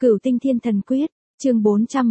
Cửu Tinh Thiên Thần Quyết, chương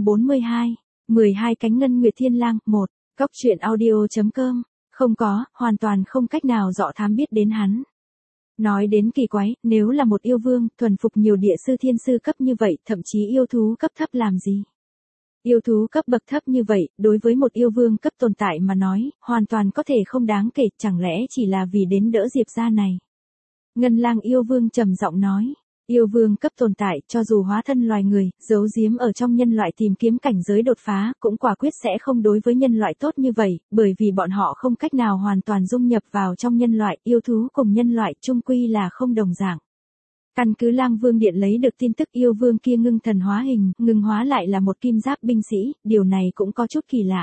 442, 12 cánh ngân nguyệt thiên lang, 1, Cóc truyện audio.com, không có, hoàn toàn không cách nào dọ thám biết đến hắn. Nói đến kỳ quái, nếu là một yêu vương, thuần phục nhiều địa sư thiên sư cấp như vậy, thậm chí yêu thú cấp thấp làm gì? Yêu thú cấp bậc thấp như vậy, đối với một yêu vương cấp tồn tại mà nói, hoàn toàn có thể không đáng kể, chẳng lẽ chỉ là vì đến đỡ Diệp gia này. Ngân lang yêu vương trầm giọng nói, yêu vương cấp tồn tại, cho dù hóa thân loài người, giấu giếm ở trong nhân loại tìm kiếm cảnh giới đột phá, cũng quả quyết sẽ không đối với nhân loại tốt như vậy, bởi vì bọn họ không cách nào hoàn toàn dung nhập vào trong nhân loại, yêu thú cùng nhân loại chung quy là không đồng dạng. Căn cứ Lang Vương Điện lấy được tin tức yêu vương kia ngưng thần hóa hình, ngưng hóa lại là một kim giáp binh sĩ, điều này cũng có chút kỳ lạ.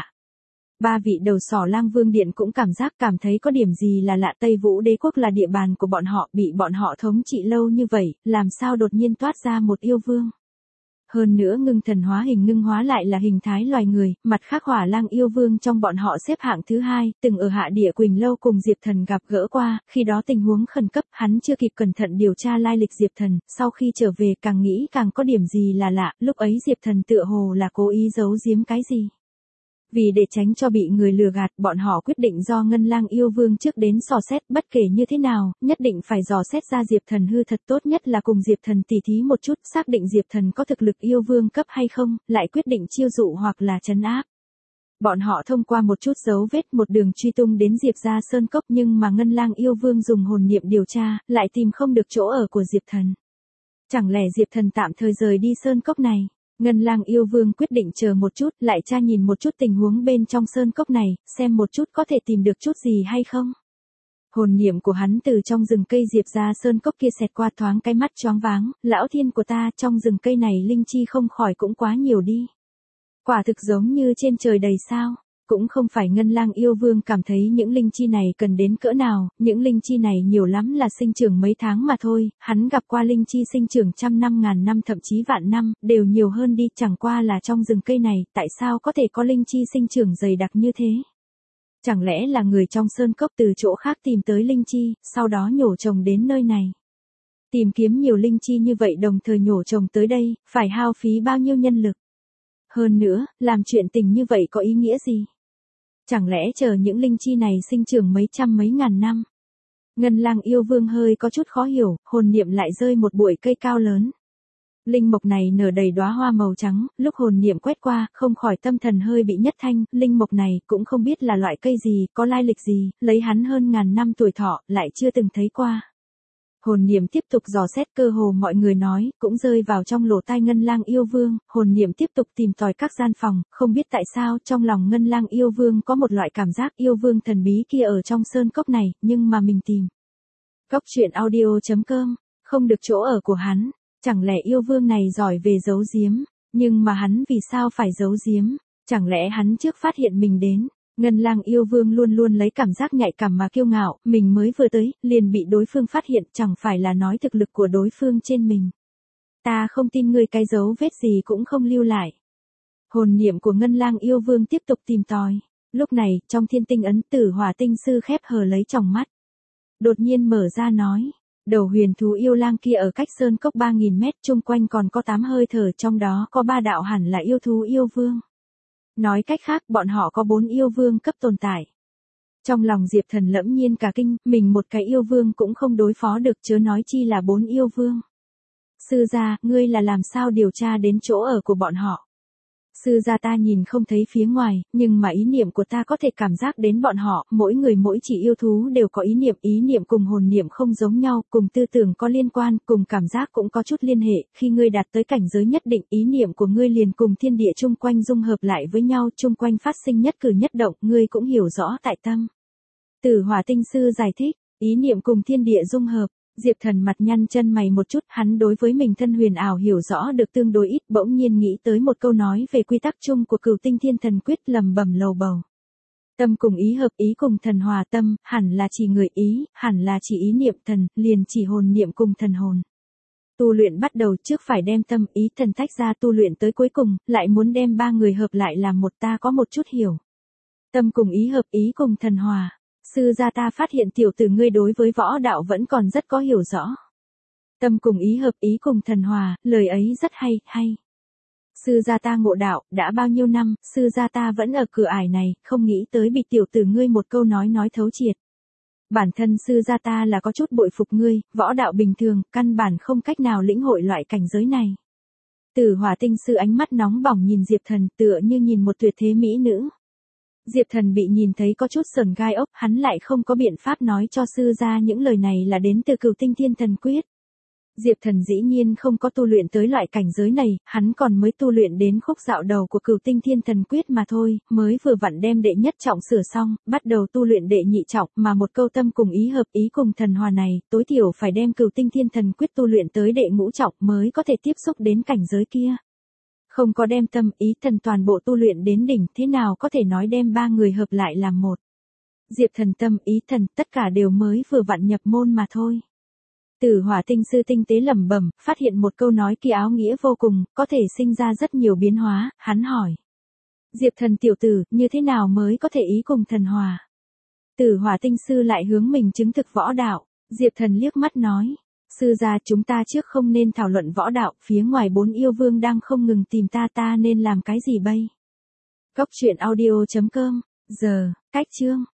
Ba vị đầu sỏ Lang Vương Điện cũng cảm thấy có điểm gì là lạ. Tây Vũ Đế quốc là địa bàn của bọn họ, bị bọn họ thống trị lâu như vậy, làm sao đột nhiên toát ra một yêu vương. Hơn nữa ngưng thần hóa hình ngưng hóa lại là hình thái loài người, mặt khác Hỏa Lang yêu vương trong bọn họ xếp hạng thứ 2, từng ở Hạ Địa Quỳnh Lâu cùng Diệp Thần gặp gỡ qua, khi đó tình huống khẩn cấp, hắn chưa kịp cẩn thận điều tra lai lịch Diệp Thần, sau khi trở về càng nghĩ càng có điểm gì là lạ, lúc ấy Diệp Thần tựa hồ là cố ý giấu giếm cái gì. Vì để tránh cho bị người lừa gạt, bọn họ quyết định do Ngân Lang yêu vương trước đến dò xét, bất kể như thế nào, nhất định phải dò xét ra Diệp Thần hư thật, tốt nhất là cùng Diệp Thần tỉ thí một chút, xác định Diệp Thần có thực lực yêu vương cấp hay không, lại quyết định chiêu dụ hoặc là trấn áp. Bọn họ thông qua một chút dấu vết một đường truy tung đến Diệp gia sơn cốc, nhưng mà Ngân Lang yêu vương dùng hồn niệm điều tra, lại tìm không được chỗ ở của Diệp Thần. Chẳng lẽ Diệp Thần tạm thời rời đi sơn cốc này? Ngân Lang yêu vương quyết định chờ một chút, lại tra nhìn một chút tình huống bên trong sơn cốc này, xem một chút có thể tìm được chút gì hay không. Hồn niệm của hắn từ trong rừng cây Diệp gia sơn cốc kia xẹt qua, thoáng cái mắt choáng váng, lão thiên của ta, trong rừng cây này linh chi không khỏi cũng quá nhiều đi. Quả thực giống như trên trời đầy sao. Cũng không phải Ngân Lang yêu vương cảm thấy những linh chi này cần đến cỡ nào, những linh chi này nhiều lắm là sinh trưởng mấy tháng mà thôi, hắn gặp qua linh chi sinh trưởng trăm năm ngàn năm thậm chí vạn năm, đều nhiều hơn đi, chẳng qua là trong rừng cây này, tại sao có thể có linh chi sinh trưởng dày đặc như thế? Chẳng lẽ là người trong sơn cốc từ chỗ khác tìm tới linh chi, sau đó nhổ trồng đến nơi này? Tìm kiếm nhiều linh chi như vậy đồng thời nhổ trồng tới đây, phải hao phí bao nhiêu nhân lực? Hơn nữa, làm chuyện tình như vậy có ý nghĩa gì? Chẳng lẽ chờ những linh chi này sinh trưởng mấy trăm mấy ngàn năm? Ngân Lang yêu vương hơi có chút khó hiểu, hồn niệm lại rơi một bụi cây cao lớn. Linh mộc này nở đầy đóa hoa màu trắng, lúc hồn niệm quét qua, không khỏi tâm thần hơi bị nhất thanh, linh mộc này cũng không biết là loại cây gì, có lai lịch gì, lấy hắn hơn ngàn năm tuổi thọ, lại chưa từng thấy qua. Hồn niệm tiếp tục dò xét, cơ hồ mọi người nói, cũng rơi vào trong lỗ tai Ngân Lang yêu vương, hồn niệm tiếp tục tìm tòi các gian phòng, không biết tại sao trong lòng Ngân Lang yêu vương có một loại cảm giác yêu vương thần bí kia ở trong sơn cốc này, nhưng mà mình tìm. Cóc truyện audio.com, không được chỗ ở của hắn, chẳng lẽ yêu vương này giỏi về giấu giếm, nhưng mà hắn vì sao phải giấu giếm, chẳng lẽ hắn trước phát hiện mình đến. Ngân Lang yêu vương luôn luôn lấy cảm giác nhạy cảm mà kiêu ngạo, mình mới vừa tới, liền bị đối phương phát hiện, chẳng phải là nói thực lực của đối phương trên mình. Ta không tin ngươi, cái dấu vết gì cũng không lưu lại. Hồn niệm của Ngân Lang yêu vương tiếp tục tìm tòi. Lúc này, trong thiên tinh ấn, Tử Hỏa tinh sư khép hờ lấy tròng mắt. Đột nhiên mở ra nói, đầu huyền thú yêu lang kia ở cách sơn cốc 3000 mét, chung quanh còn có 8 hơi thở, trong đó có 3 đạo hẳn là yêu thú yêu vương. Nói cách khác, bọn họ có 4 yêu vương cấp tồn tại. Trong lòng Diệp Thần lẫm nhiên cả kinh, mình một cái yêu vương cũng không đối phó được, chớ nói chi là 4 yêu vương. Sư gia, ngươi là làm sao điều tra đến chỗ ở của bọn họ? Sư gia, ta nhìn không thấy phía ngoài, nhưng mà ý niệm của ta có thể cảm giác đến bọn họ, mỗi người mỗi chỉ yêu thú đều có ý niệm cùng hồn niệm không giống nhau, cùng tư tưởng có liên quan, cùng cảm giác cũng có chút liên hệ, khi ngươi đạt tới cảnh giới nhất định, ý niệm của ngươi liền cùng thiên địa chung quanh dung hợp lại với nhau, chung quanh phát sinh nhất cử nhất động, ngươi cũng hiểu rõ tại tâm. Tử Hỏa tinh sư giải thích, ý niệm cùng thiên địa dung hợp. Diệp Thần mặt nhăn chân mày một chút, hắn đối với mình thân huyền ảo hiểu rõ được tương đối ít, bỗng nhiên nghĩ tới một câu nói về quy tắc chung của Cửu Tinh Thiên Thần Quyết, lẩm bẩm lầu bầu. Tâm cùng ý hợp, ý cùng thần hòa, tâm hẳn là chỉ người, ý hẳn là chỉ ý niệm, thần liền chỉ hồn niệm cùng thần hồn. Tu luyện bắt đầu trước phải đem tâm, ý, thần tách ra tu luyện tới cuối cùng, lại muốn đem ba người hợp lại làm một, ta có một chút hiểu. Tâm cùng ý hợp, ý cùng thần hòa. Sư gia, ta phát hiện tiểu tử ngươi đối với võ đạo vẫn còn rất có hiểu rõ. Tâm cùng ý hợp, ý cùng thần hòa, lời ấy rất hay, hay. Sư gia ta ngộ đạo, đã bao nhiêu năm, sư gia ta vẫn ở cửa ải này, không nghĩ tới bị tiểu tử ngươi một câu nói thấu triệt. Bản thân sư gia ta là có chút bội phục ngươi, võ đạo bình thường, căn bản không cách nào lĩnh hội loại cảnh giới này. Tử Hỏa Tinh sư ánh mắt nóng bỏng nhìn Diệp Thần tựa như nhìn một tuyệt thế mỹ nữ. Diệp Thần bị nhìn thấy có chút sờn gai ốc, hắn lại không có biện pháp nói cho sư gia những lời này là đến từ Cửu Tinh Thiên Thần Quyết. Diệp Thần dĩ nhiên không có tu luyện tới loại cảnh giới này, hắn còn mới tu luyện đến khúc dạo đầu của Cửu Tinh Thiên Thần Quyết mà thôi, mới vừa vặn đem đệ nhất trọng sửa xong, bắt đầu tu luyện đệ nhị trọng, mà một câu tâm cùng ý hợp, ý cùng thần hòa này, tối thiểu phải đem Cửu Tinh Thiên Thần Quyết tu luyện tới đệ ngũ trọng mới có thể tiếp xúc đến cảnh giới kia. Không có đem tâm, ý, thần toàn bộ tu luyện đến đỉnh, thế nào có thể nói đem ba người hợp lại làm một. Diệp Thần tâm, ý, thần, tất cả đều mới vừa vặn nhập môn mà thôi. Tử Hỏa Tinh sư tinh tế lẩm bẩm, phát hiện một câu nói kia áo nghĩa vô cùng, có thể sinh ra rất nhiều biến hóa, hắn hỏi. Diệp Thần tiểu tử, như thế nào mới có thể ý cùng thần hòa? Tử Hỏa Tinh sư lại hướng mình chứng thực võ đạo, Diệp Thần liếc mắt nói. Sư gia, chúng ta trước không nên thảo luận võ đạo, phía ngoài 4 yêu vương đang không ngừng tìm ta nên làm cái gì bây? Cốc truyện audio.com, giờ, cách chương.